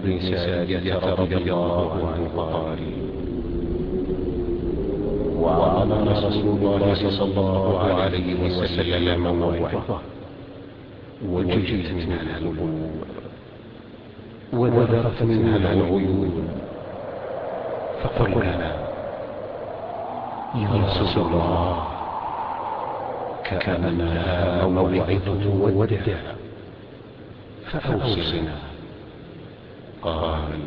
بن سارية رضي الله عنه قال: وعظنا رسول الله صلى الله عليه وسلم موعظة وجلت منها القلوب وذرفت منها العيون، فقلنا: يا رسول الله، كأنها موعظة ودع، فأوصنا. قال: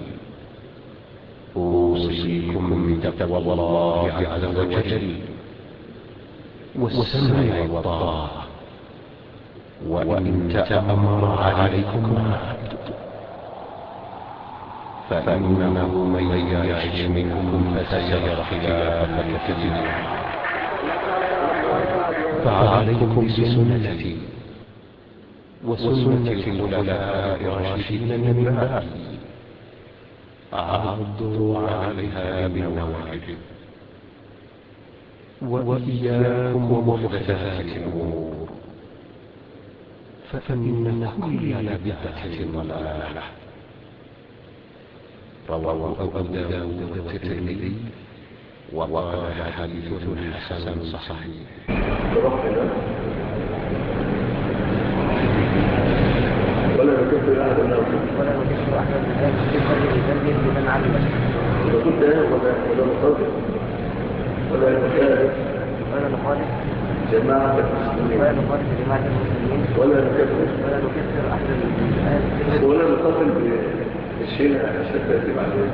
أوصيكم بتقوى الله عز وجل والسمع والطاعة، وإن تأمر عليكم عبد، فإنه من يعش منكم فسيرى اختلافا كثيرا، فعليكم بسنتي وسنة الخلفاء الراشدين من بعدي، عضوا عليها بالنواجذ، وإياكم ومحدثات الأمور، فإن كل بدعة ضلالة. رواه أبو داود والترمذي وقال: حديث حسن صحيح. ولا نكفر أحد الناس ولا نكفر أحد الناس بذنب لمن عمل وكنت ولا نقدر ولا نخالف جماعة المسلمين ولا نكفر أحد الناس ولا نقتل بالشيء حتى يتم عليه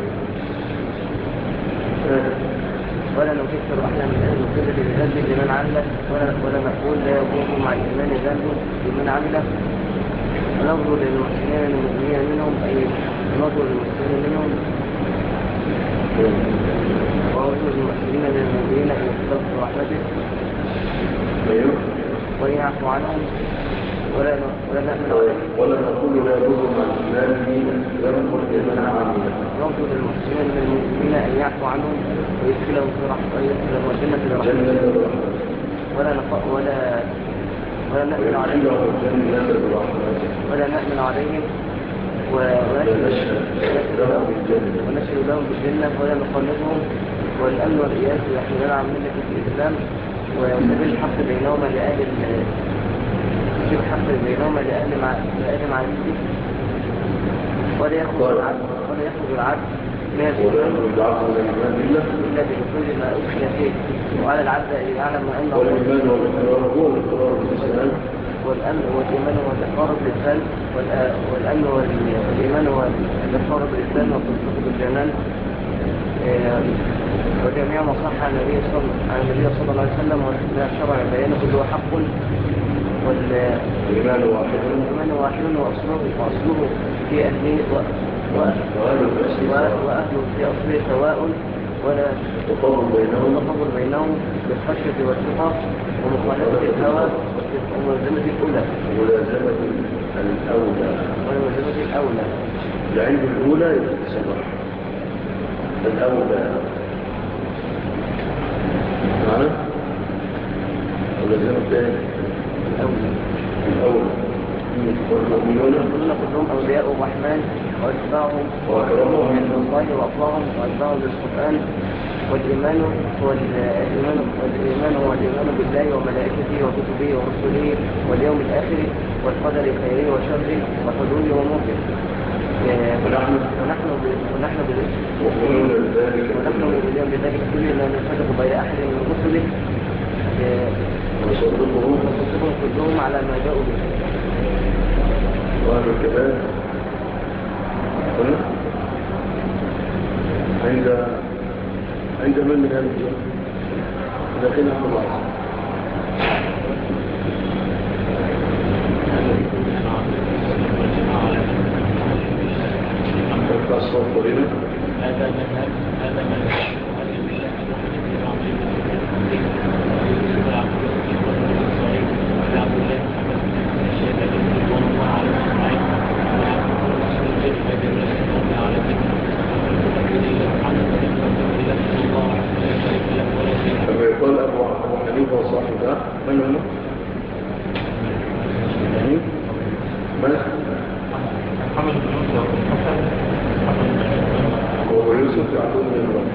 ولا نكفر أحد بذنب لمن عمل ولا نقول لا يكون مع الإيمان ذنب لمن عمل، وننظر للمحسنين المؤمنين منهم، أي ننظر للمحسنين منهم وننظر للمحسنين المؤمنين أن يستغفروا رحمته ويعفو عنهم ولا نأمن عليهم ولا نقول لا يضر مع الإيمان ذنب لمن عمل، ننظر للمحسنين المؤمنين أن يعفو عنهم ويدخلهم في رحمته الجنة برحمته ولا نأمن عليهم ونشهد لهم بالجنة ولا نقلدهم، والأمن والإياس يحملون عن ملة الإسلام، ويسبب الحق بينهما لأهل معرفته، ولا يخرج العبد من الإيمان إلا بدخول ما أدخل فيه، وعلى العبد أن يعلم أنه والإيمان والإقرار هو الإقرار بالإسلام، والإيمان هو الإقرار بالإسلام، والأمن والإيمان هو الإقرار بالإسلام والتصديق بالجنان، وجميع ما صح عن النبي صلى الله عليه وسلم وما الشرع بيانه كله حق، والإيمان واحد وأصله في أهله وأهله في أصله سواء، ولا تطور بينهم بالخشية والثقة ومخالفة الهوى وملازمة الأولى لعند الأولى يتصرح الأولى معنا ولازم الثاني الأولى والمؤمنون كلهم أولياء الرحمن وأتباعهم وأكرمهم عند الله وأطلعهم وأتباعهم بالقرآن، والإيمان هو الإيمان بالله وملائكته وكتبه ورسله واليوم الآخر والقدر خيره وشره وحلوله وموته، ونحن باليوم بذلك كله لا نفرق بين أحد من رسله ونصدقهم كلهم على ما جاءوا به. وهذا الكلام عند من هذا الجواب داخل عن الله الصوت هنا هذا مذهب كما يقول أبو حنيفة وصاحب ده من هم؟ من؟ محمد بن نصر يوسف يعبدون الله.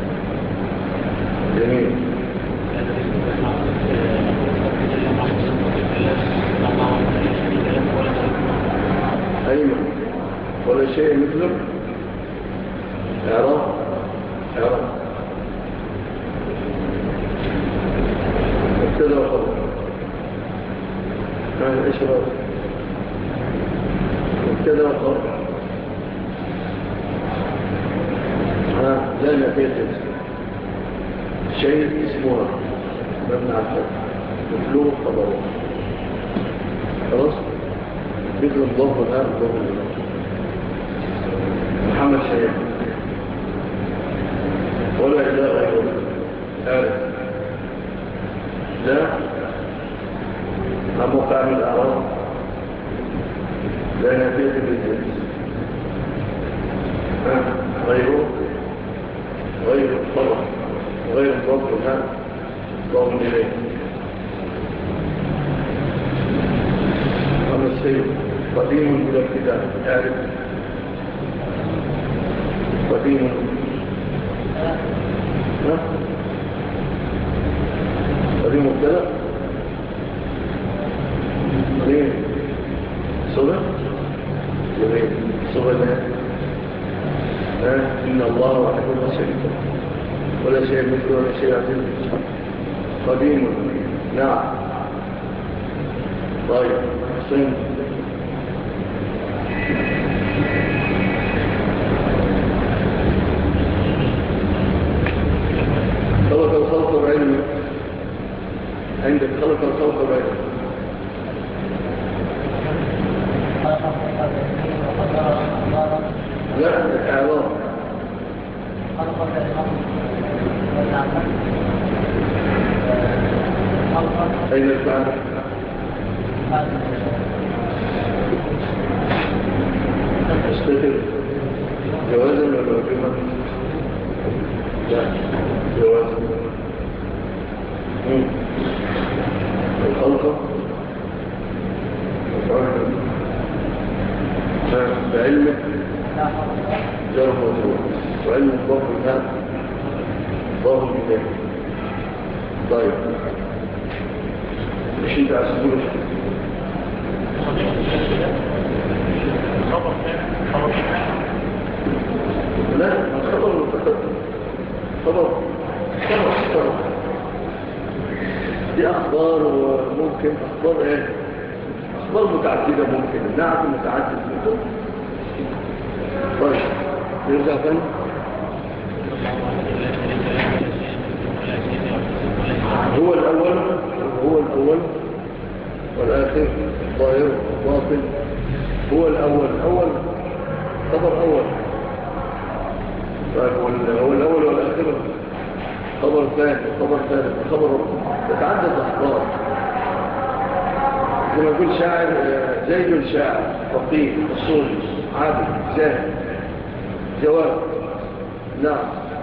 جميل. أيوة ولا شيء مثله. اعرف ابتدى وخبر. ايش رأيك؟ ابتدى وخبر. لا نفيت شيء اسمه مبنى على الفتح مطلوب خبره. خلاص مثل الله والآن الله والله. محمد شيء ولا إله غيره. عارف لا موقع من الأعراض لا نفيت بالجنس. غير الطرف وغير الضوء والآن الله إليه. محمد شيء قديم بلا ابتداء. عارف قديم قديم مبتدأ قديم صغر جميل صغر إن الله وحده لا شريك له ولا شيء مثله ولا شيء عزيز. قديم نعم. طيب حسين خلق الخلق بعلمه. عندك خلق الخلق بعلمه. لا الإعراب أين الفعل؟ استثر جوازا ولا واجبا؟ لا جوازا. الخلق بعلمك جرب وجوه وعلم الضوء الآن ضوء إليه. طيب مش انت عسبوله لا الخبر متقدم خبر دي أخبار وممكن أخبار ايه أخبار متعددة ممكن نعم متعدد ممكن. طيب نرجع ثاني. هو الأول والآخر ظاهر باطن. هو الأول خبر أول. طيب هو الأول والآخر خبر ثاني خبر ثالث خبر تتعدد أخبار. زي ما يقول شاعر زيد شاعر فقيه أصولي عابد زاهد. جواب نعم.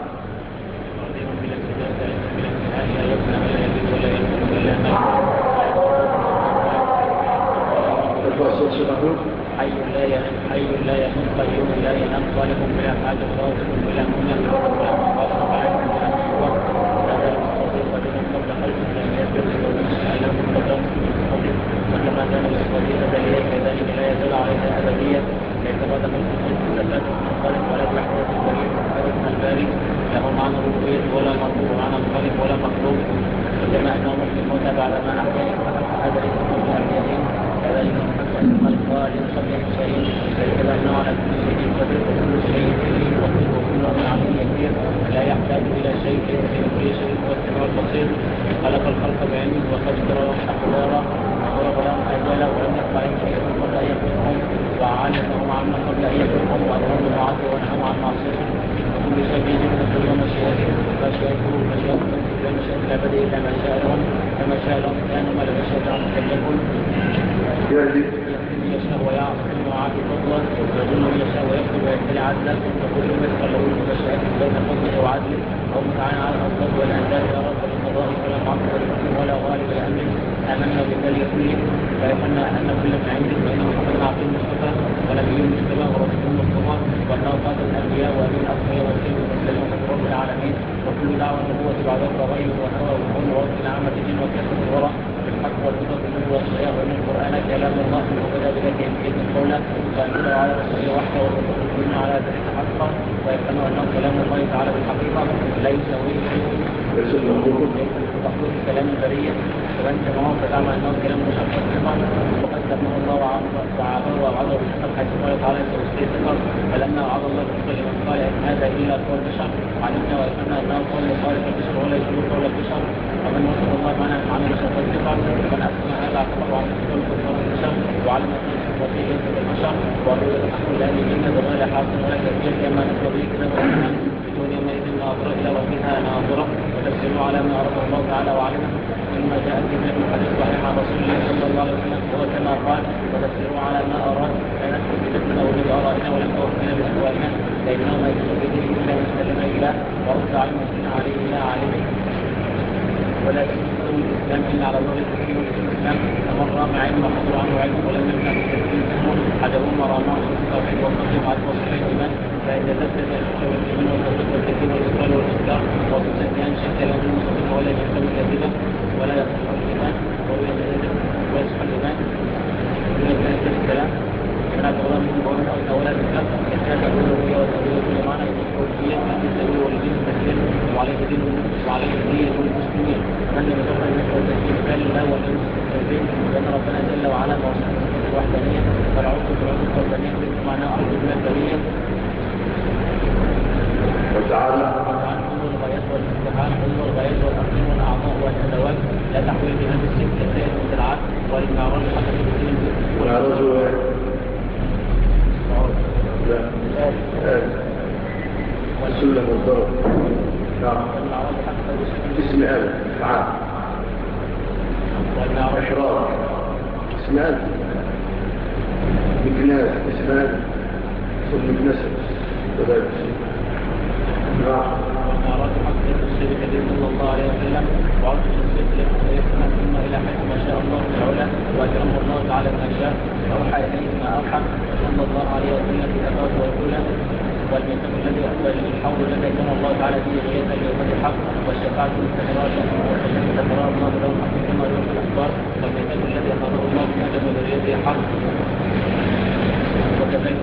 حي لا يموت قيوم لا ينام خالق بلا حاجة رازق بلا منى بلا مقاصد عالم بلا مشروع هذا المستطيع قديم قبل خلق لم يكن له قدم وكما كان المستطيع أزليا كذلك لا يزال عليها أبديا ليس بعد خلق الخلق خالق ولا بيحدث البريد محدث الباري له معنى الربوبية ولا مرفوع معنى الخالق ولا مخلوق وكما أنه محيي الموتى بعدما أحيا هذا ليس كل اليقين كذلك الخالق قبل الشيء فإذا أنه على كل شيء قدير وكل شيء إليه وكل عليه يسير لا يحتاج إلى شيء ليس كل شيء هو السميع البصير. خلق الخلق بعلمه وقدر أقداره وضرب لهم أجلا ولم يقطع شيء قبل أن يخلقهم وعالمهم عما قبل أن يخلقهم وأمرهم بطاعته ونهوا عن معصيته وكل شيء يجب نفسه ومشيئته لا مشيئة لا بدء إلا ما شاء لهم كما شاء لهم كانوا ما لم يشاء لهم فليكن يشاء ويعصم وعافي فضلا ويظن يشاء ويكتب ويبتلي عدلا وكل ما يتخلق من مشيئة بين فضله وعدله أو متعانى على الأصداد والأنداد لا رب للقضاء ولا معقب للحكم ولا غالب لأمره آمنا بالله كله فيقلنا أن كل من عنده فإن محمد عبد المصطفى ونبي المجتبى ورسول المصطفى وأنه قاتل الأنبياء وأمين الأصفياء والسلم كل دعوة النبوة بعد الرغيب والهوى والكون ووصف العامة الدين وكافة الورى بالحق والهدى بالنور والشريعة وأن القرآن كلام الله وبدأ بكيفية قوله فأنزله على رسوله وحده وتكون على ذلك حقا ويفهم أنه كلام الله تعالى بالحقيقة لا يساويه شيء مخلوق كلام البرية وأنت معه فتعمل أنه كلام مشخص ثقة وقد سماه الله وعابه وعظه بالحق حيث قال تعالى سوسته ثقة فلما وعظ الله بالحق لمن قال إن هذا إلا قول البشر علمنا وأفهمنا أنه قول خالق البشر ولا يكون قول البشر ومن وصف الله معنا عن بشر ثقة ومن أسمى هذا اعتبر عن قول البشر وعلم أن وفيه ينسب البشر وأريد الحق لأهل الجنة بغير حاصل ولا تأثير كما نقضي كتاب الرحمن بدون يومئذ ناظرة إلى وفيها ناظرة وتفسيروا على ما أراد الله تعالى وعلمه مما جاء في ذلك الحديث صحيح عن رسول الله صلى الله عليه وسلم هو كما قال وتفسيروا على ما أراد لا ندخل في فتنة أو بآرائنا ولم توفنا بأهوائنا فإنه ما يكون بدين إلا مسلم إله ورد علم مسلم عليه إلى عالمه ولا يكون الإسلام إلا على ظهر التسليم والإسلام فمن رام علم وحضر عنه علم ولم يمنع في التسليم فهمه حجبه مرامات التوحيد والصدق على وصف الإيمان فإذا تبدأ الحكم والإيمان والتصديق والتكذيب والإسلام والإنكار وتصدق أن شك له المصدق ولا يكتب كذبا ولا يصح الإيمان ويصح الإيمان من الثالث السلام فلا تغلى منه بورد أو تولى الكتاب كان تقول الرؤية والتأويل كل معنى الكوفية من التأويل والدين التكفير وعليه دين المسلمين من لم يتوقع النفس والتكفير قال الله ولم يستكبرين لأن ربنا جل وعلا موصف الوحدانية فالعرض بالعرض الوحدانية معناه أرض بالوحدانية وتعالى هم الغايات والاستحال هم الغايات والأرضين والأعضاء والأدوات لا تحويل بهذا الشيء كالسيد والدرعات والمعراج حتى الدين والعرض لا السلم والضرب نعم اسم آل فعال إحراج اسم آل مكناس اسم آل ثم مكنسة وذلك نعم والمعراج حتى الشيء كثير صلى الله عليه وسلم وعرض الشيء ليسمى ثم إلى حيث ما شاء الله في العلا وأكرم الله تعالى ما شاء أوحى إليه ما أوحى صلى الله عليه وسلم في الأفاق والأولى والميثاق الذي أقبل الحول الذي يكون الله تعالى فيه رياء اليوم الحق والشفاعة المستمرات التي تتراءى الله له الحق كما يقول في الأخبار والميثاق الذي أخذه الله من آدم وذريته حق وكذلك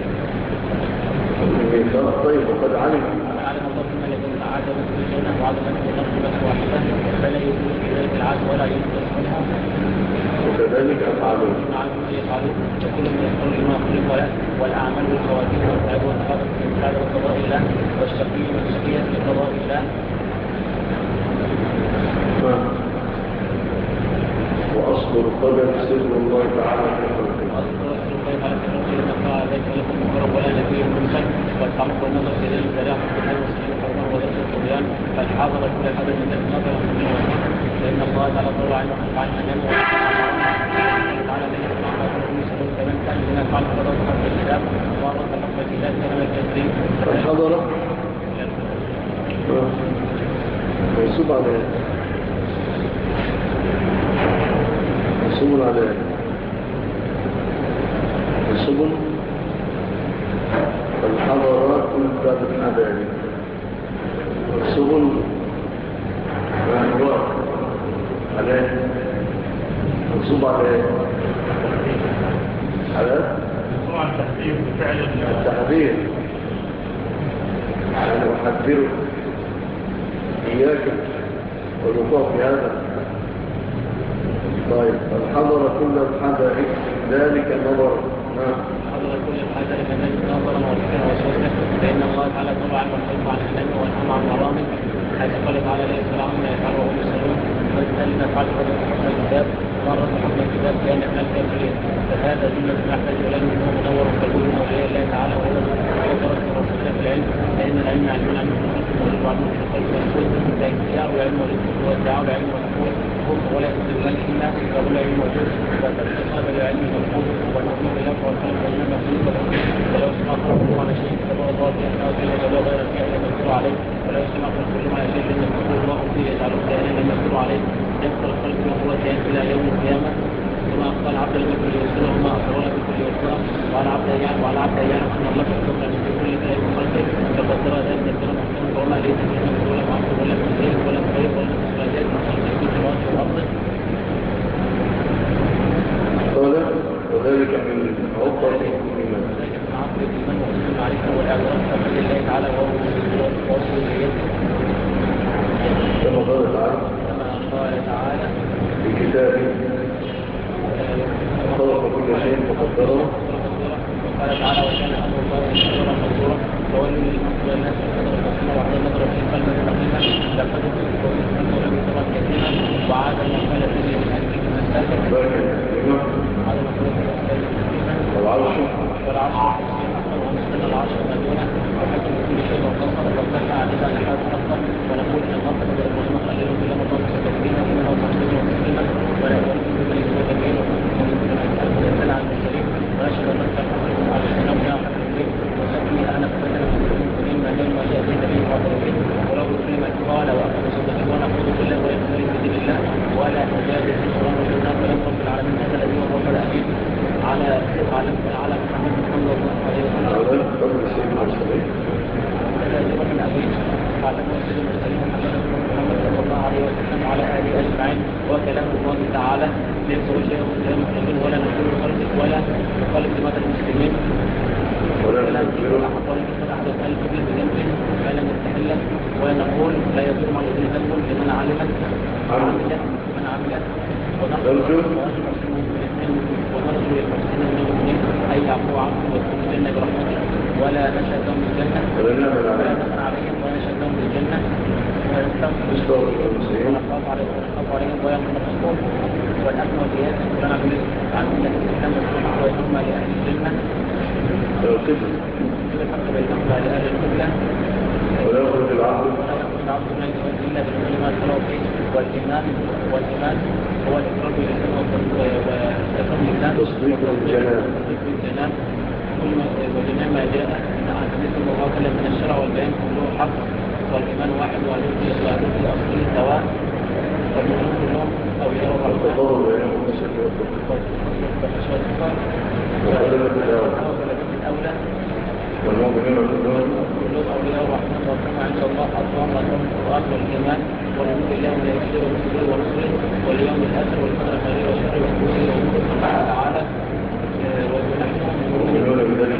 طيب وقد علم الله ثم الذين عادوا في الجنة وعدم أن ينقل واحدة فلا يكون في ذلك العاد ولا ينقص منها وكذلك أفعلون وكل من يقول لما خلق له والأعمال والخواتيم والتعب والخاطر في الإنسان وقضاء الله والشقي والشقية في قضاء الله وأصل القدر سر الله تعالى في خلقه وأصل الله تعالى في خلقه لنقرأ ذلك لكم مقرب ولا نبي مرسل والتعمق والنظر في ذلك الزراعة في الحي والسلام والله وليس الطغيان فالحاضر كل حدث من ذلك نظر فإن الله تعالى طلع عنه عن أنامه تعالى من يسمع كمان كان لنا فعل قضاء حق الكتاب وارد حق الكتاب كان الكثيرين الحضر منصوب عليه منصوب عليه منصوب الحضرات كل باب الحباب منصوب الأنوار عليه منصوب عليه على طبعا تحذير بفعل التحذير يعني أحذرك إياك والوقوع في هذا طيب الحضر كل الحذر ذلك نظر حضر كل الحذر ذلك نظر موفقا وسوسا فإن الله تعالى طبعا والحلم عن الأنام والحلم عن مرامك حيث قال تعالى لا يسأل عما يفعل وهم يسألون فالذلك فعل قدر حكم الكتاب مرة حكم الكتاب كان من الكافرين فهذا جملة نحتاج إليه أنه منور قلبه أولياء الله تعالى وهو درس رسولنا في العلم لأن العلم علم العلم والمولد وعلم الخلق والمسؤول فإنتياء العلم والإسلام والدعاء العلم والمسؤول هم ولا يكون العلم إلا باب العلم موجود وتتصاب العلم المفقود والمفقود له والخلق والعلم مفقود ولو سمع خلقه على شيء كتبه الله في أنه جل ولا غير فيه أن يمثل عليه ولو سمع خلقه على شيء لم يمثل الله فيه يجعله كائنا لم يمثل عليه يذكر الخلق وهو كائن إلى يوم القيامة كما قال عبد الله بكل يسره وما أخبرنا بكل يسره وعلى عبد أيان أن الله تقدر من كل ذلك خلقه فقدر ذلك الكلام أحسن وما ليس من ولا معصوم ولا عليكم والاعتراف بفضل الله تعالى ورسوله اليه كما قال تعالى في كتابه خلق كل شيء فقدره. وقال تعالى وكان امر الله مقدرا مقدورا فويل للمنصر الناس قدر الرحمن وعلى النظر في قلب رحيما لقد كنت ولم ترى كثيرا وعاد المقال الذي من اجله من الساكن عاد المقال والعرش والكرسي الاحمر ومستنى العرش ما دونه وحكم كل شيء وقصر وقلنا علينا لحاد اكثر ونقول ان الله قدر ابراهيم خليل كل مقام مستقيما انه تصديق مسلما ولا يؤمن بمن هو كبير ومن عن الكريم واشهد ان لا اله الا الله السلام يا حق الدين وسكني انا فتنه المسلمين ما دام ياتي النبي وقال ولو كلمه قال واقام صدق ونعوذ بالله ويغفر بدين الله ولا تجادل في القران والسنه ولم رب العالمين هذا الذي هو الرب الامين على محمد صلى الله عليه وسلم على قبل سيدنا المرسلين من أبيه وعلى سيد المرسلين محمد صلى الله عليه وسلم وعلى آله أجمعين وكلام الله تعالى ليس شيء غير مخلوق ولا نقول خلقك ولا نخالف لماذا المسلمين ولا نقول أحدث الكبير بذنبه ما لم يستحله ولا نقول لا يضر مع الذين ذنب لمن علمت من عملت ونرجو للمحسنين من المؤمنين أن يعفو عنهم ويدخلوا الجنة برحمته ولا نشأ لهم الجنة ولا نمن عليهم ولا نشأ لهم الجنة ونخاف عليهم ويأمر الرسول والأمن والإياس ونعمل عن أن الإسلام والسنة ويهم لأهل الجنة الحق بينهما لأهل القبلة ولا يخرج العبد من الإيمان إلا بالإيمان ما شرعوا فيه والإيمان هو الإقرار باللسان والإسلام تصديق بالجنان وجميع ما جاء عن النبي صلى الله عليه وسلم من الشرع والبيان كله حق والإيمان واحد وعليه أصله سواء والمؤمنون كلهم أولياء الرحمن والمؤمنون كلهم أولياء الرحمن والرحمن عند الله أطوام وأطوام القرآن والإيمان ونؤمن بالله وملائكته ورسله واليوم الآخر والقدر خيره وشره وكله وأمور سبحانه وتعالى ونحن يؤمنون بذلك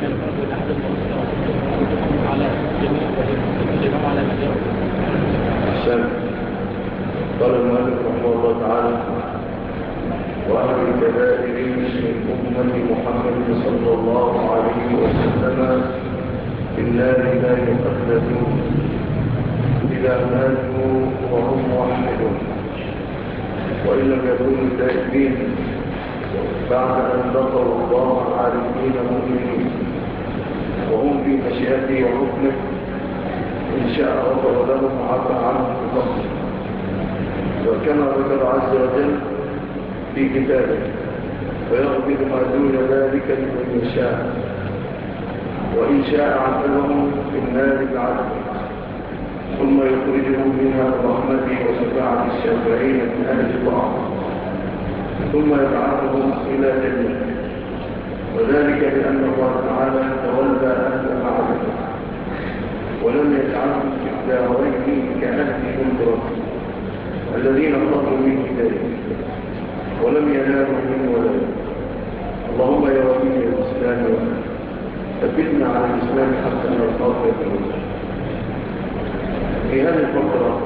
على جميع وجميع على مجال السلام. قال المؤلف رحمه الله تعالى وأهل الكبائر من أمة محمد صلى الله عليه وسلم في النار لا يخلدون إذا ماتوا وهم موحدون وإن لم يكونوا تائبين بعد أن لقوا الله عارفين مؤمنين وهم في مشيئته وحكمه إن شاء غفر لهم وعفى عنهم بفضله وكما ذكر عز وجل في كتابه ويغفر ما دون ذلك لمن يشاء وإن شاء عذبهم في النار بعذبه ثم يخرجهم منها برحمته وشفاعة الشافعين من أهل الطاعة ثم يبعثهم إلى جنته وذلك بأن الله تعالى تولى أهل معرفته ولم يجعلهم في الدارين كأهل منذرة الذين طلبوا من هدايته ولم ينالوا من ولاده. اللهم يا ولي الإسلام ثبتنا على الإسلام حتى نلقاك بالوجه. في هذه الفقرة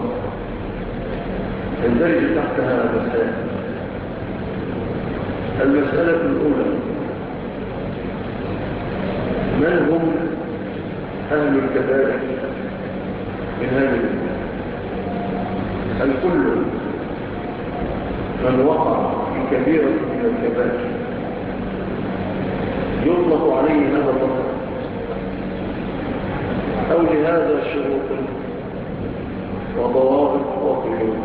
يندرج تحتها مسائل. المسألة الأولى من هم أهل الكبائر من هذه الأمة؟ الكل من وقع في كبيرة من الكبائر يطلق عليه هذا اللقب أو لهذا شروط وضوابط وقيود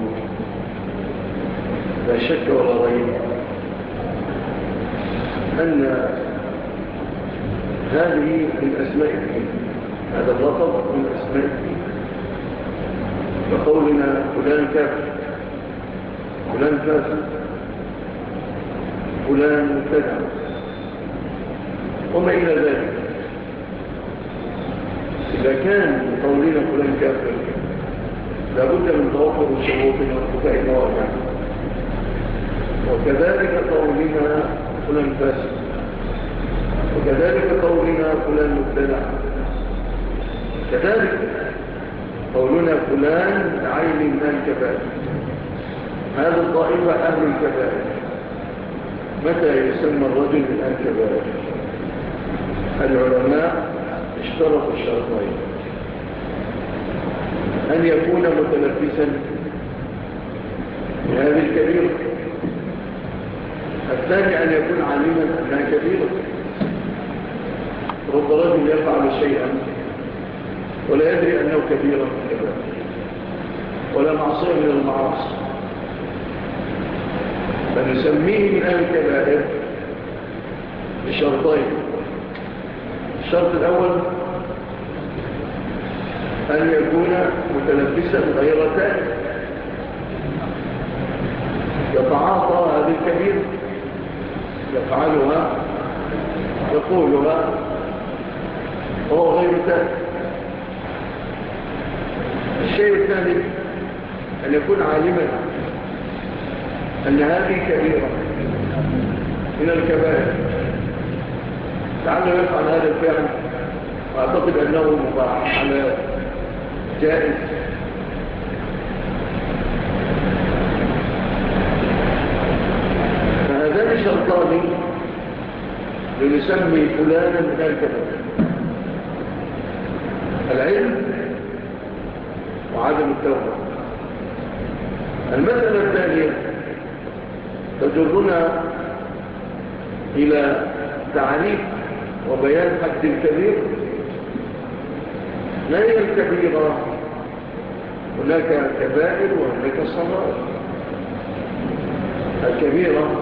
لا شك ولا ريب أن هذه من أسماء الدين. هذا اللقب من أسماء الدين وقولنا فلان كافر فلان فاسد فلان مبتدع وما إلى ذلك. إذا كان قولنا فلان كافر لابد من توفر الشروط وارتفاع المواجع وكذلك قولنا فلان فاسد وكذلك قولنا فلان مبتدع، كذلك قولنا فلان عين من الكبائر، هذا الطائفة أهل الكبائر. متى يسمى الرجل من أهل الكبائر؟ العلماء اشترطوا الشرطين: أن يكون متلبسا بهذه الكبيرة، الثاني أن يكون عالما أنها كبيرة. رب رجل يفعل شيئا ولا يدري أنه كبيرة من الكبائر ولا معصية من المعاصي، فنسميه من أهل الكبائر بشرطين: الشرط الأول أن يكون متلبسا غير تائب يتعاطى هذه الكبيرة، يفعلها يقولها وهو غير تائب. الشيء الثاني أن يكون عالما أن هذه كبيرة من الكبائر، لعله يفعل هذا الفعل وأعتقد أنه مباح على جائز. فهذان شرطان لنسمي فلانا من الكبائر: العلم وعدم التوبة. المسألة الثانية تجرنا إلى تعريف وبيان حد الكبير. ما هي الكبيرة؟ هناك كبائر وهناك صغائر. الكبيرة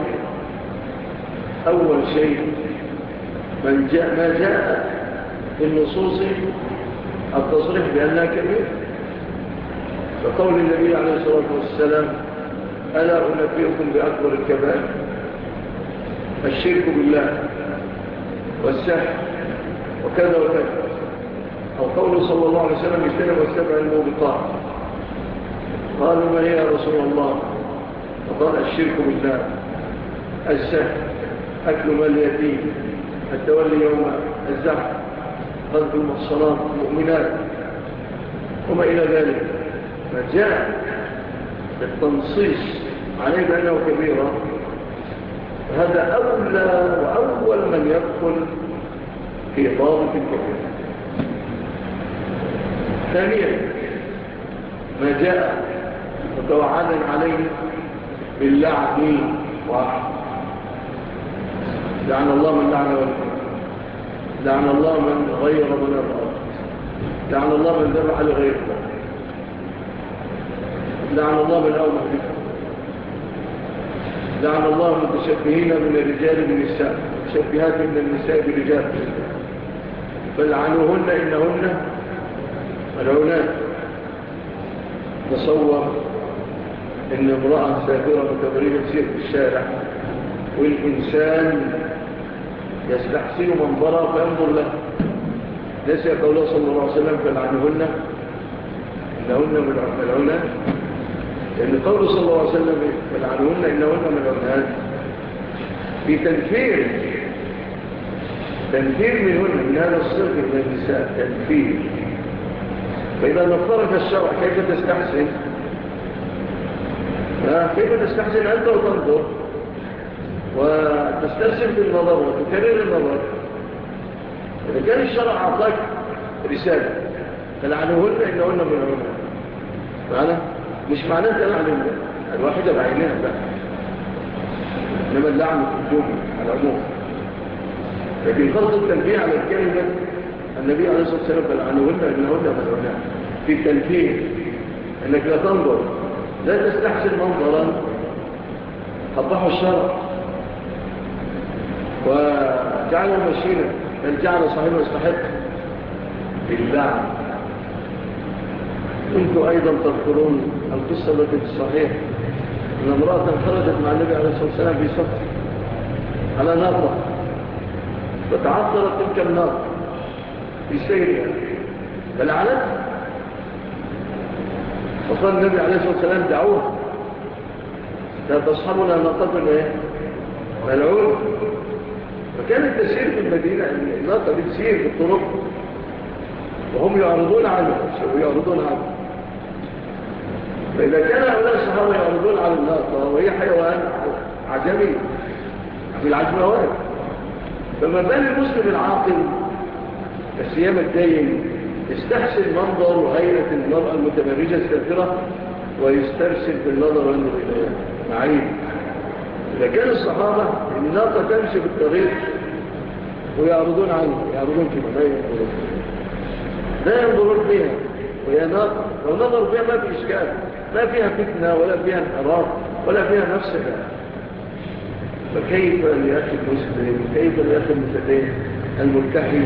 أول شيء ما جاء في النصوص التصريح بأنها كبيرة، فقول النبي عليه الصلاة والسلام: ألا أنبئكم بأكبر الكبائر؟ الشرك بالله والسحر وكذا وكذا. أو قول صلى الله عليه وسلم: اجتنبوا السبع الموبقات. قالوا: ما هي يا رسول الله؟ فقال: الشرك بالله، السحر، أكل مال اليتيم، التولي يوم الزحف، قذف المحصنات المؤمنات، وما إلى ذلك. فجاء بالتنصيص عليه بأنه كبيرة، هذا أولى وأول من يدخل في ضابط الكبيرة. ثانيا ما جاء متوعدا عليه باللعن واحد: لعن الله من لعن والده، لعن الله من غير من الأرض، لعن الله من ذبح لغير الله، لعن الله من أول مهدفة، لعن الله المتشبهين من الرجال بالنساء، متشبهات من النساء بالرجال، فلعنوهن إنهن ملعونات. تصور إن امرأة سافرة متبرجة تسير في الشارع والإنسان يستحسن منظرها فينظر له، نسي قوله صلى الله عليه وسلم: فلعنوهن إنهن ملعونات. لأن قوله صلى الله عليه وسلم: فلعنوهن إنهن ملعونات في تنفير منهن، من هذا الصنف من النساء تنفير. فإذا نفرك الشرع كيف تستحسن؟ كيف تستحسن أنت وتنظر وتسترسل في النظر وتكرر النظر؟ إذا كان الشرع أعطاك رسالة: فلعنوهن إنهن ملعونات، معنى مش معناه تلعن الواحدة بعينها، لا، إنما اللعن في الجمل على العموم. لكن فرض التنبيه على الكلمة: النبي عليه الصلاة والسلام: فلعنوهن إنهن ملعونات، في التنبيه أنك لا تنظر، لا تستحسن منظرا قبحه الشرع وجعله مشينا، بل جعل صاحبه يستحق باللعن. كنت أيضا تذكرون القصة التي في الصحيح أن امرأة خرجت مع النبي عليه الصلاة والسلام في سفر على ناقة، فتعثرت تلك الناقة في سيرها فلعنتها، وقال النبي عليه الصلاة والسلام: دعوها، لا تصحبنا ناقة ملعون. فكانت تسير في المدينة، الناقة بتسير في الطرق وهم يعرضون عنها ويعرضون عنها. فإذا كان هؤلاء الصحابة يعرضون على الناقة وهي حيوان عجمي في العجموات، فما بال المسلم العاقل السيام الدين يستحسن منظر وهيئة المرأة المتبرجة السافرة ويسترسل بالنظر وينظر إليها معين. إذا كان الصحابة الناقة تمشي في الطريق ويعرضون عنها، يعرضون كما لا ينظرون بها وهي ناقة، لو نظر بها ما في إشكال، ما فيها فتنة ولا فيها انحراف ولا فيها مفسدة. فكيف لأخي المسلم، كيف لأخي المسلمين الملتحي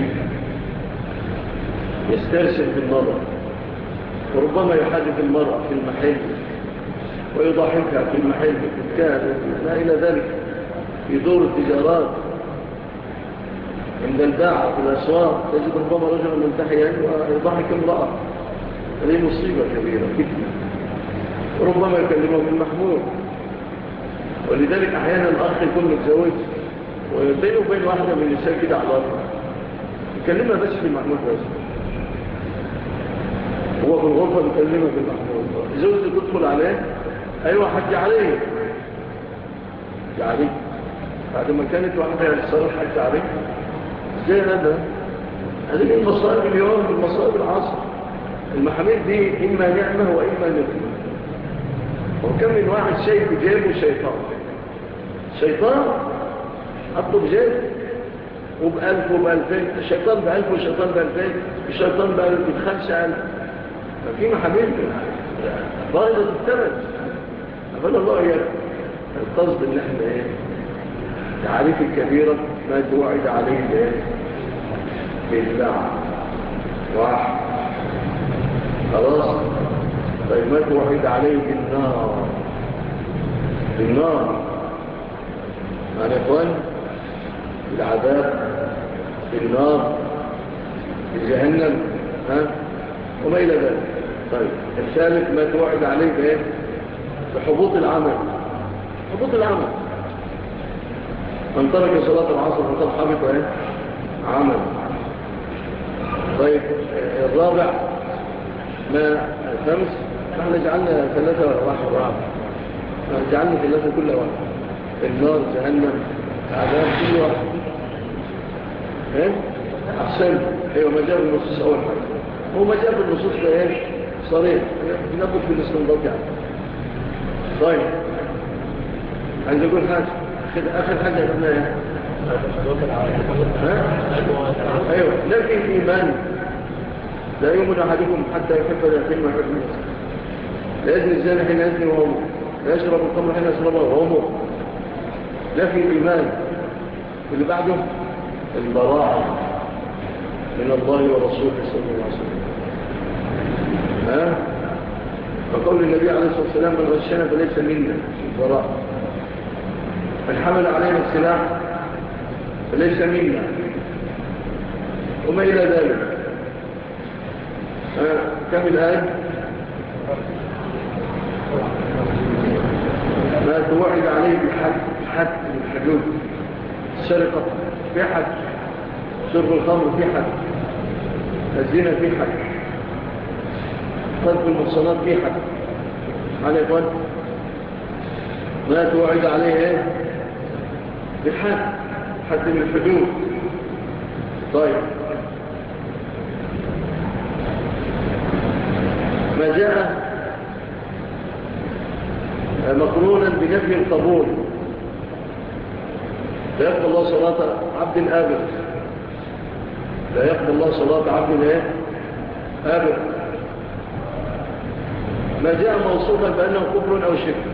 يسترسل بالنظر، وربما يحدث المرأة في المحل ويضحكها في المحل بالكاد ما إلى ذلك في دور التجارات عند الباعة في الأسواق، تجد ربما رجلا ملتحيا ويضحك امرأة. هذه مصيبة كبيرة فتنة، وربما يكلمه بالمحمول. ولذلك أحيانا الأخ يكون متزوج وبينه وبين واحدة من النساء كده على الأرض يكلمها بس في المحمول بس، هو في الغرفة يكلمها في المحمول. زوجته تدخل عليه، أيوة حج عليه يعني بعد ما كانت واحدة يتصرف حج عليه زي هذا. هذه من مصائب اليوم، من مصائب العصر. المحاميل دي إما نعمة وإما نقمة. وكم من واحد شيء بجيبه شيطان حطه بجيبه وب1000 وب2000، الشيطان ب1000 والشيطان ب2000 الشيطان ب5000. ففي محاميل رائدة الثمن. أفضل الله إياك. القصد إن احنا تعريف الكبيرة ما توعد عليه بالباع واحد خلاص. طيب ما توعد عليه بالنار معنى إخوان العذاب بالنار بجهنم وما إلى ذلك. طيب الثالث ما توعد عليه بحبوط العمل. حبوط العمل من ترك صلاة العصر فقد حبط عمل. طيب الرابع ما الخمس نحن جعلنا 3 واحد جعلنا 3 كل واحد النار جهنم عذاب كل واحد أحسن. أيوة ما جاء بالنصوص أول حاجة هو ما جاء بالنصوص صريح نقول في الاستنباط يعني. طيب عايز أقول حاجة آخر حاجة قلناها أيوة لا في إيمان لا يؤمن أحدكم حتى يحب اليتيم ويحب المسكين، لا يزني الزاني حين يزني وهو مؤمن، لا يشرب الخمر حين يشربها وهو مؤمن. لا في إيمان. اللي بعده البراءة من الله ورسوله صلى الله عليه وسلم. فقول النبي عليه الصلاة والسلام من غشنا فليس منا البراءة. من حمل علينا السلاح فليس منا وما إلى ذلك. كم الآن ما توعد عليه بحد من الحدود. السرقة في حد، شرب الخمر في حد، الزنا في حد، قذف المحصنات في حد. على إخوان ما توعد عليه بحد من الحدود. طيب ما جاء مقرونا بنفي القبول. لا يقبل الله صلاة عبد آبد، لا يقبل الله صلاة عبد آبد. ما جاء موصوفا بأنه كفر أو شرك.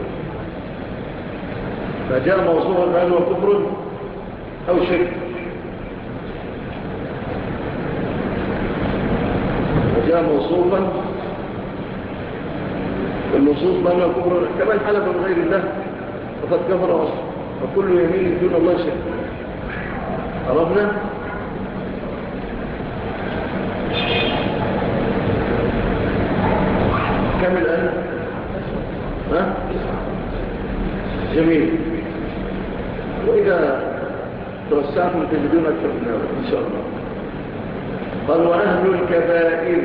ما جاء موصوفا بأنه كفر أو شرك. ما جاء موصوفا بالنصوص بأنه كفر كمان حلف بغير الله فقد كفر أصلا، وكل يمين دون الله شرك. عرفنا؟ كم الآن؟ جميل. وإذا توسعنا وسعكم تجدون أكثر من هذا إن شاء الله. قال وأهل الكبائر،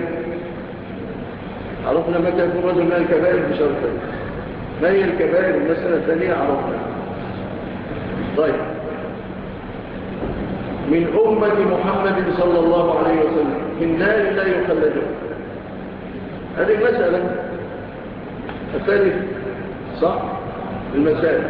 عرفنا متى يكون رجل من الكبائر بشرطين. ما هي الكبائر؟ المسألة الثانية عرفنا. طيب، من أمة محمد صلى الله عليه وسلم في النار لا يخلدون، هذه المسألة الثالث صح؟ المسائل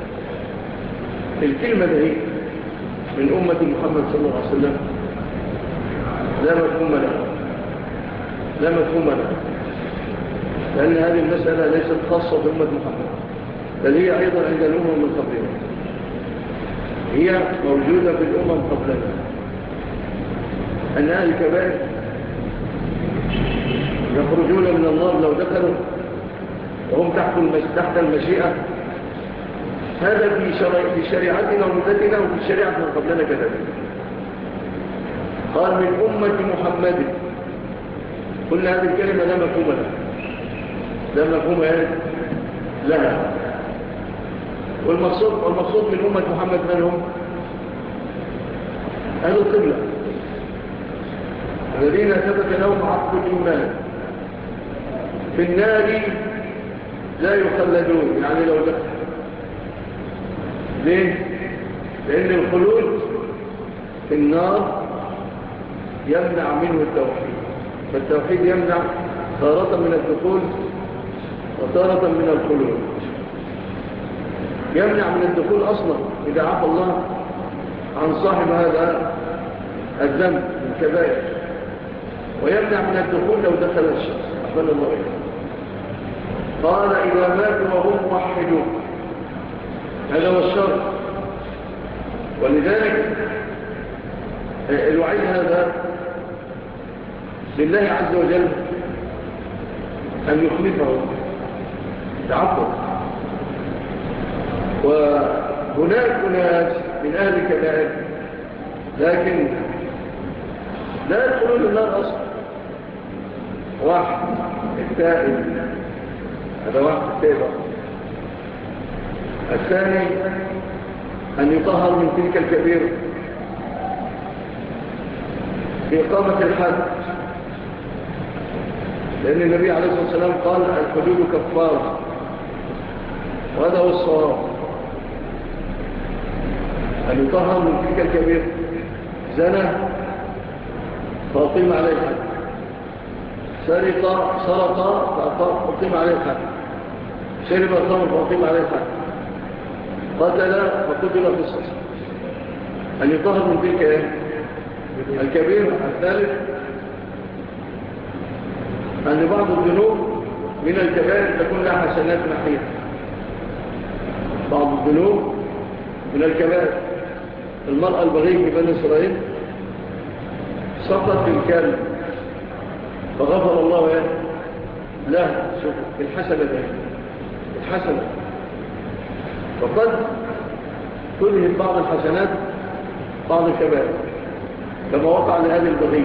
الكلمة دي من أمة محمد صلى الله عليه وسلم لا مفهوم لها، لا مفهوم لها، لأن هذه المسألة ليست خاصة بأمة محمد، بل هي أيضا عند الأمم من قبلها، هي موجودة في الأمم قبلنا. أن أهل الكبائر يخرجون من النار لو دخلوا وهم تحت المشيئة، هذا في شريعتنا ومدتنا وفي شريعة من قبلنا كذلك. قال من أمة محمد، قلنا هذه الكلمة لا مفهوم لها، لا مفهوم لها. والمقصود من أمة محمد من هم؟ أهل القبلة الذين ثبت لهم عقد الإيمان في النار لا يخلدون، يعني لو دخل. ليه؟ لأن الخلود في النار يمنع منه التوحيد، فالتوحيد يمنع تارة من الدخول وتارة من الخلود. يمنع من الدخول أصلا إذا عفى الله عن صاحب هذا الذنب الكبائر، ويمنع من الدخول لو دخل الشخص أحسن الله إليه. قال إذا ماتوا وهم موحدون، هذا هو الشرط. ولذلك الوعيد هذا لله عز وجل أن يخلفه تعبد. وهناك ناس من أهل الكبائر لكن لا يدخلون النار أصلا. واحد التائب، هذا واحد التائب. الثاني أن يطهر من تلك الكبيرة بإقامة الحد، لأن النبي عليه الصلاة والسلام قال الحدود كفارة، وهذا هو الصواب، أن يطهر من تلك الكبيرة. زنى فأقيم عليه الحد، سرق فأقيم عليه الحد، شرب الخمر فأقيم عليه الحد، قتل فقتل في الصلاة. أن يطهر من تلك الكبيرة. الثالث أن بعض الذنوب من الكبائر تكون لها حسنات محية. بعض الذنوب من الكبائر، المرأة البغي في بني إسرائيل سقط في الكلب فغفر الله له الحسنة ذلك الحسنة. وقد تلهي بعض الحسنات بعض الكبائر كما وقع لهذه البغي.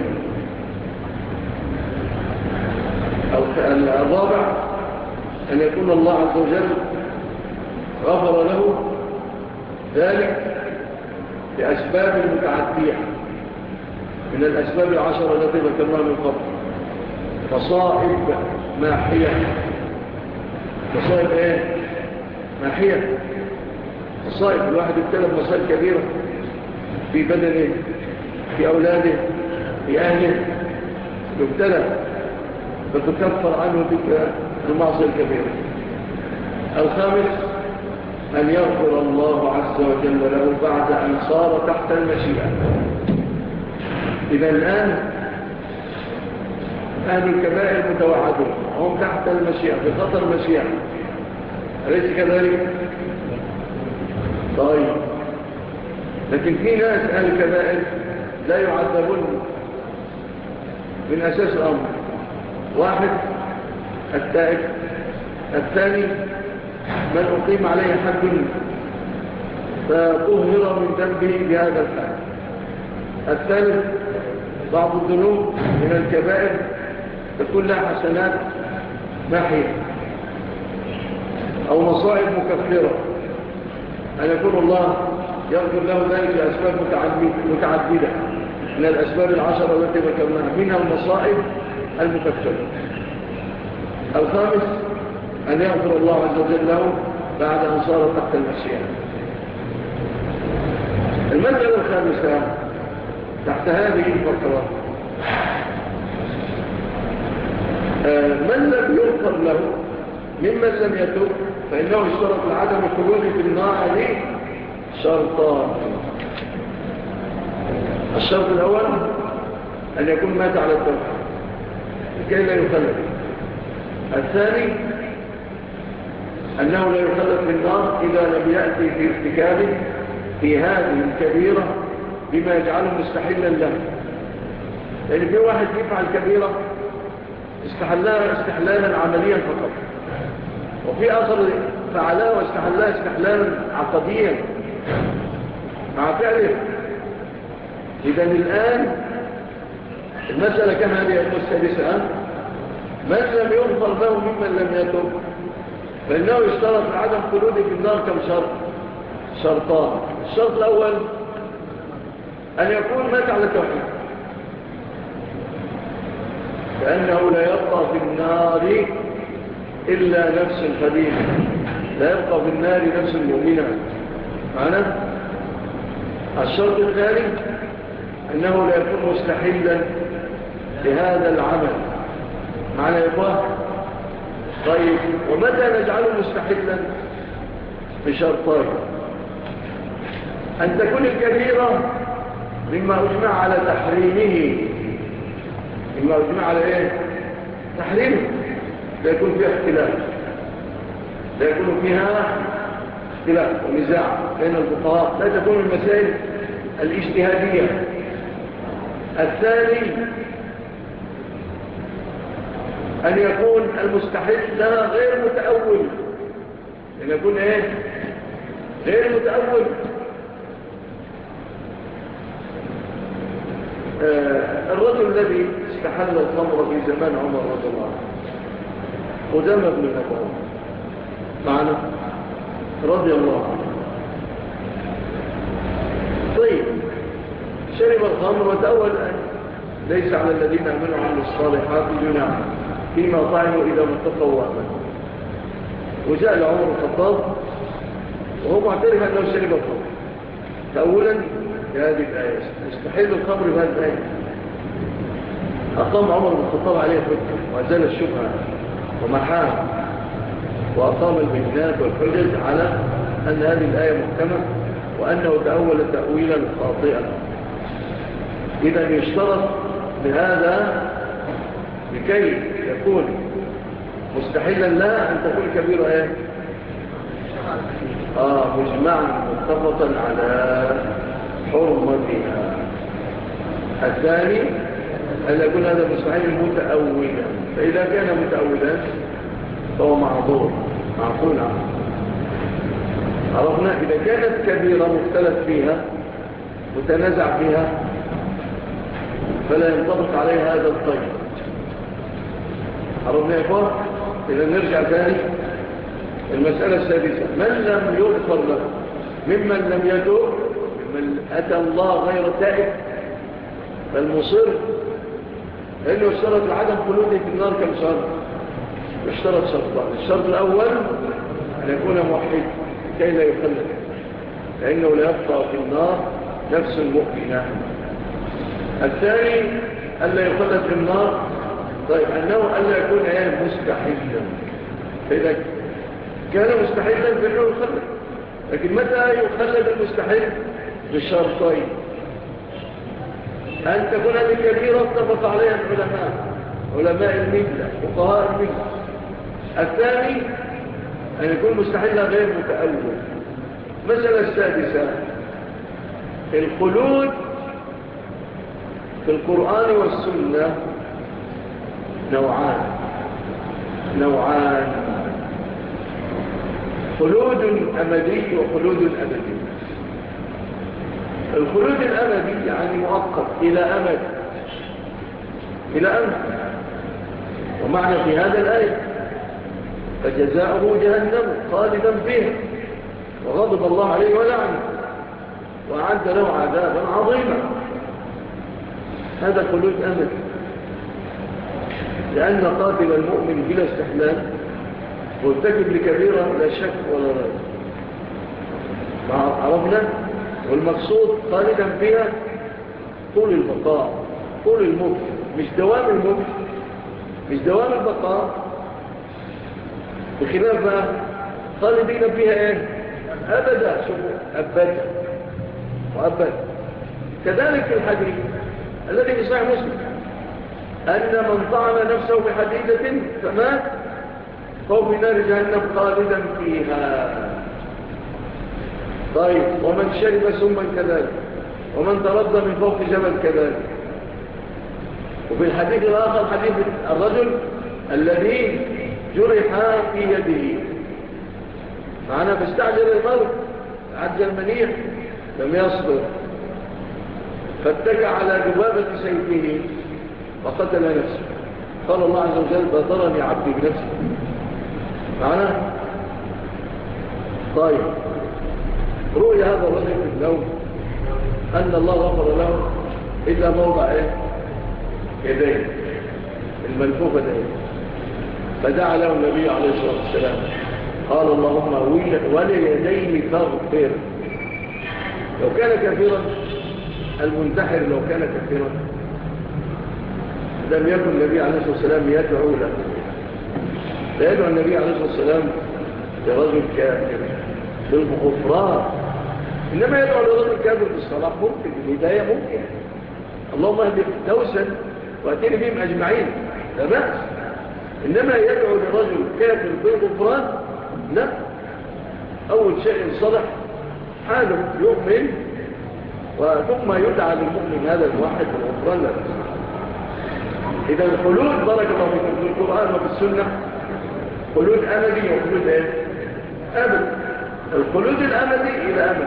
الرابع أن يكون الله عز وجل غفر له ذلك بأسباب متعدية من الأسباب العشرة التي ذكرناها من قبل. مصائب ماحية. مصائب ماحية. مصائب، الواحد ابتلى بمصائب كبيرة في بدنه، في أولاده، في أهله، يبتلى فتكفر عنه تلك المعصية الكبيرة. الخامس أن يغفر الله عز وجل له بعد أن صار تحت المشيئة. إذا الآن أهل الكبائر متوعدون، هم تحت المشيئة، في خطر المشيئة، أليس كذلك؟ طيب، لكن في ناس أهل الكبائر لا يعذبون من أساس الأمر. واحد التائب، الثاني من أقيم عليه حد فطهر من ذنبه بهذا الحد، الثالث بعض الذنوب من الكبائر تكون لها حسنات ماحية أو مصائب مكفرة، أن يكون الله يغفر له ذلك لأسباب متعددة من الأسباب العشرة التي ذكرناها، منها المصائب المكفرة. الخامس أن يغفر الله عز وجل له بعد أن صار تحت المشيئة. المسألة الخامسة تحت هذه الفقرة، من لم يغفر له ممن لم يتوب فإنه اشترط لعدم الخلود في النار شرطان. الشرط الأول أن يكون مات على التوحيد لكي لا يخلد. الثاني أنه لا يخلد في النار إذا لم يأتي في ارتكابه في هذه الكبيرة بما يجعله مستحلا له. لأن في واحد يفعل كبيرة استحلها استحلالا عمليا فقط، وفي آخر فعلها واستحلها استحلالا عقديا مع فعله. إذن الآن المسألة كم هذه السادسة؟ من لم يغفر له ممن لم يتب فإنه يشترط لعدم خلوده في النار كم شرط؟ شرطان. الشرط الأول أن يكون مات على التوحيد، فإنه لا يبقى في النار إلا نفس خبيثة، لا يبقى في النار نفس مؤمنة معنا. الشرط الثاني أنه لا يكون مستحلا لهذا العمل معنا يا إخوة. طيب ومتى نجعله مستحلا؟ بشرطين: أن تكون الكبيرة مما أجمع على تحريمه، مما أجمع على إيه؟ تحريمه، لا يكون فيها اختلاف، لا يكون فيها اختلاف ونزاع بين الفقهاء، لا تكون المسائل الاجتهادية. الثاني أن يكون المستحيل لها غير متأول، أن يكون إيه؟ غير متأول. الرجل الذي استحل الخمر في زمان عمر رضي الله عنه قدامى بن المطعم معنا رضي الله عنه. طيب شرب الخمر وتأول أن ليس على الذين أمنوا عن الصالحات جناح فيما طعموا إذا متقوا وأمنوا. وجاء لعمر الخطاب وهو معترف أنه شرب الخمر تأولا بهذه الآية، مستحيل الخمر بهذه الآية. أقام عمر بن الخطاب عليه الحجة وأزال الشبهة ومحاها، وأقام البينات والحجج على أن هذه الآية محكمة وأنه تأول تأويلا خاطئا. إذا يشترط بهذا لكي يكون مستحيلا لا أن تكون كبيرة إيه؟ مجمعا متفقا على حرمتها. الثاني أن يكون هذا مستحيل متأولا، فإذا كان متأولا فهو معذور معقول عنه. عرفنا إذا كانت كبيرة مختلف فيها متنازع فيها فلا ينطبق عليها هذا القيد. عرفنا يا إخوة. إذا نرجع ثاني المسألة السادسة: من لم يغفر له ممن لم يتوب، ممن أتى الله غير تائب فالمصر فإنه اشترط لعدم خلوده في النار كم شرط؟ اشترط شرطان. الشرط الأول أن يكون موحد كي لا يخلد، فإنه لا يبقى في النار نفس مؤمنة. الثاني ألا يخلد في النار. طيب أنه ألا يكون مستحيلا، فإذا كان مستحيلا فإنه يخلد. لكن متى يخلد المستحيل؟ بالشرطين: أن تكون هذه كبيرة اتفق عليها العلماء، علماء الملة فقهاء الملة. الثاني أن يكون مستحيلا غير متأول. مسألة السادسة: الخلود في القرآن والسنة نوعان: خلود أمدي وخلود أبدي. الخلود الأمدي يعني مؤقت إلى أمد، ومعنى في هذا الآية: فجزاؤه جهنم خالدا فيها وغضب الله عليه ولعنه. وأعد له عذابا عظيما. هذا خلود أمل، لأن قاتل المؤمن بلا استحلال مرتكب لكبيرة لا شك ولا ريب. عرفنا؟ والمقصود خالدا فيها طول البقاء، طول المكر، مش دوام المكر، مش دوام البقاء. بخلاف خالدين فيها ايه؟ أبدا. شوفوا، أبدا وأبدا. كذلك في الحديث الذي في صحيح مسلم أن من طعن نفسه بحديدة فمات فهو في نار جهنم خالدا فيها. طيب، ومن شرب سما كذلك، ومن تردى من فوق جبل كذلك. وفي الحديث الآخر حديث الرجل الذي جرح في يده، معنا فاستعجل الموت، عجل منيع، لم يصبر فاتكى على ذبابة سيفه وقتل نفسه. قال الله عز وجل: بادرني عبدي بنفسه. معنا؟ طيب، رؤيا هذا الرجل في النوم أن الله غفر له إلا موضع يديه الملفوفة يديه، فدعا له النبي عليه الصلاة والسلام قال: اللهم وليديه فاغفر. لو كان كثيرا المنتحر، لو كان كثيرا لم يكن النبي عليه الصلاة والسلام يدعو له. لا يدعو النبي عليه الصلاة والسلام لرجل كافر بالغفران، إنما يدعو لرجل كافر بالصلاح. ممكن بالهداية، ممكن اللهم اهد دوسا وأتيني بهم أجمعين، لا بأس. إنما يدعو لرجل كافر بالغفران، لا. أول شيء صلح حاله يؤمن، وثم يدعى للمؤمن هذا الواحد بالغفران، لا بأس. إذا الخلود بارك الله فيكم في القرآن وفي السنة خلود أمدي وخلود أبد. الخلود الأمدي إلى أمد،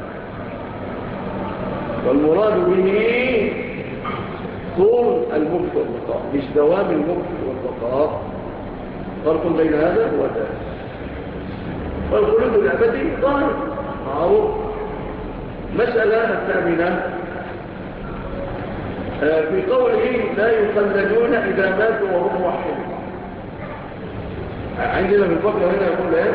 والمراد به طول الملك والبقاء، مش دوام الملك والبقاء. فرق بين هذا وذاك. والخلود الأبدي ظاهر معروف. مسألة الثامنة في قوله: لا يخلدون إذا ماتوا وهم موحدون. عندنا في الفقرة هنا يقول ايه؟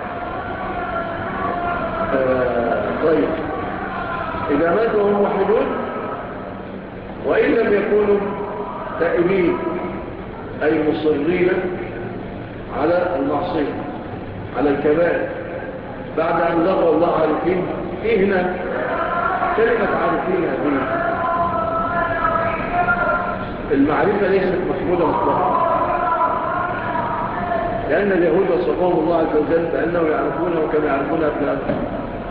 طيب، إذا ماتوا وهم موحدون وإن لم يكونوا تائبين، أي مصرين على المعصية، على الكبائر، بعد أن لقوا الله عارفين. إيه هنا كلمة عارفين؟ هذه المعرفة ليست محمودة مطلقا، لأن اليهود وصفهم الله عز وجل بأنه يعرفونه كما يعرفون أبناءهم.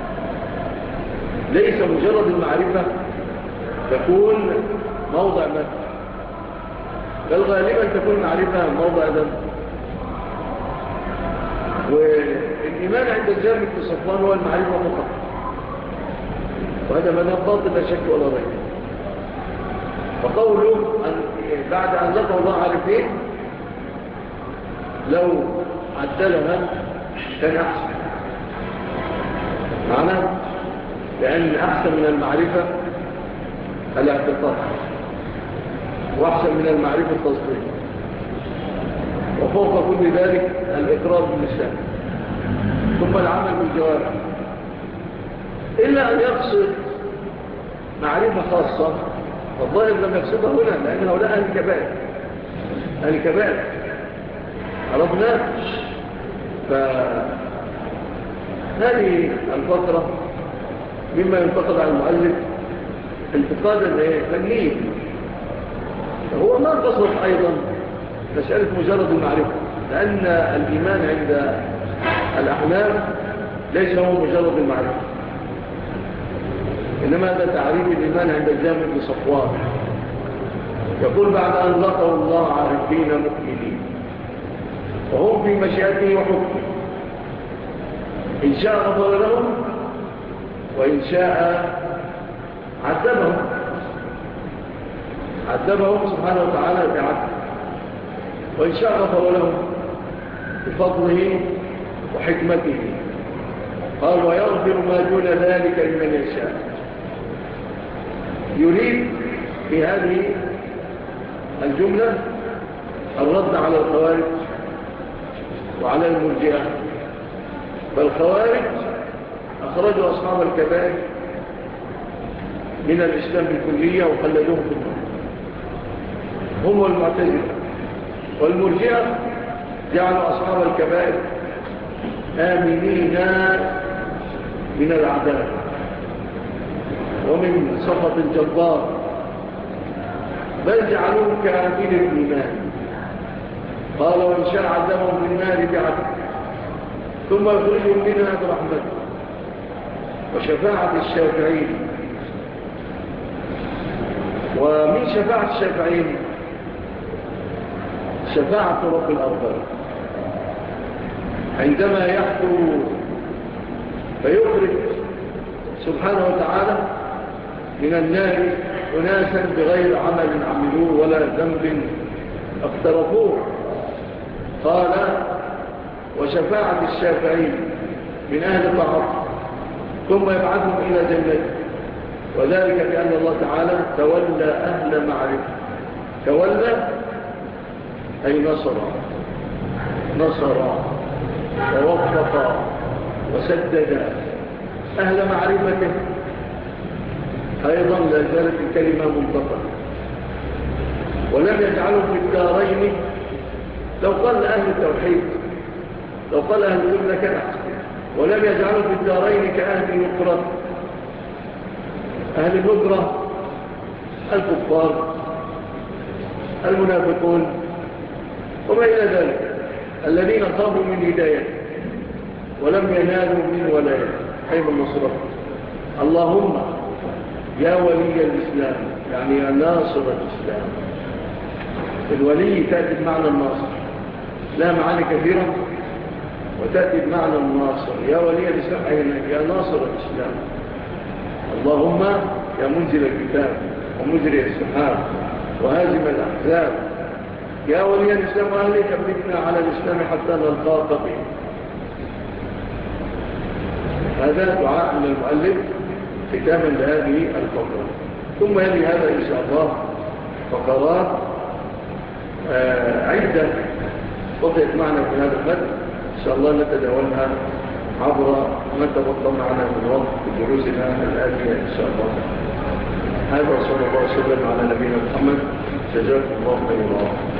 ليس مجرد المعرفة تكون موضع مدح، بل غالبا تكون معرفة موضع ذنب. والإيمان عند الجامع في صفوان هو المعرفة فقط، وهذا مذهب باطل لا شك ولا ريب. فقوله بعد أن لقوا الله عارفين لو عدلها كان أحسن معنى، لأن أحسن من المعرفة الاعتقاد، وأحسن من المعرفة التصديق، وفوق كل ذلك الإقرار باللسان، ثم العمل بالجوارح. إلا أن يقصد معرفة خاصة، والله لم يقصدها هنا، لأن هؤلاء أهل الكبائر، أهل الكبائر عرفنا. فهذه الفترة مما ينتقد على المؤلف انتقادا فنيا، هو ما قصد أيضا مسألة مجرد المعرفة، لأن الإيمان عند الأحناف ليس هو مجرد المعرفة، إنما هذا تعريف الإيمان عند الجامع بن صفوان. يقول: بعد أن لقوا الله عارفين مؤمنين وهم في مشيئته وحكمه، إن شاء غفر لهم وإن شاء عذبهم سبحانه وتعالى بعدله، وإن شاء غفر لهم بفضله وحكمته. قال ويغفر ما دون ذلك لمن يشاء. يريد في هذه الجملة الرد على الخوارج وعلى المرجئة. فالخوارج أخرجوا أصحاب الكبائر من الإسلام بالكلية وخلدوهم في النار، هم المعتزلة. والمرجئة جعلوا أصحاب الكبائر آمنين من العذاب ومن سخط الجبار، بل جعلوهم كآمين الإيمان. قال وإن شاء عذبهم بالنار بعدل ثم يخرجهم منها برحمته. وشفاعة الشافعين، ومن شفاعة الشافعين شفاعة رب الأرباب عندما يحكم فيخرج سبحانه وتعالى من النار أناسا بغير عمل عملوه ولا ذنب اقترفوه. قال وشفاعة الشافعين من أهل طاعته ثم يبعثهم إلى جنته، وذلك بأن الله تعالى تولى أهل معرفة. تولى أي نصر ووفق وسدد أهل معرفته. أيضا لا زالت الكلمة منطقة، ولم يجعلوا في الدارين. لو قال أهل التوحيد، لو قال أهل الجنة كان أحسن، ولم يجعلوا في الدارين كأهل النكرة. أهل النكرة الكفار المنافقون وما إلى ذلك، الذين خافوا من هداية ولم ينالوا من ولاية أي من نصرة. اللهم يا ولي الإسلام، يعني يا ناصر الإسلام. الولي تأتي بمعنى الناصر، لا معاني كثيرة، وتأتي بمعنى الناصر. يا ولي الإسلام أي يا ناصر الإسلام. اللهم يا منزل الكتاب ومجري السحاب وهازم الأحزاب، يا ولي الإسلام أهلي ثبتنا على الإسلام حتى نلقاك به. هذا دعاء من المؤلف ختاما لهذه الفقرة. ثم يلي هذا إن شاء الله فقرات عدة بقيت معنا في هذا المد، إن شاء الله نتداولها عبر ما تبقى معنا من وقت في دروسنا الآتية إن شاء الله. هذا صلى الله عليه وسلم على نبينا محمد. جزاكم الله خيرا.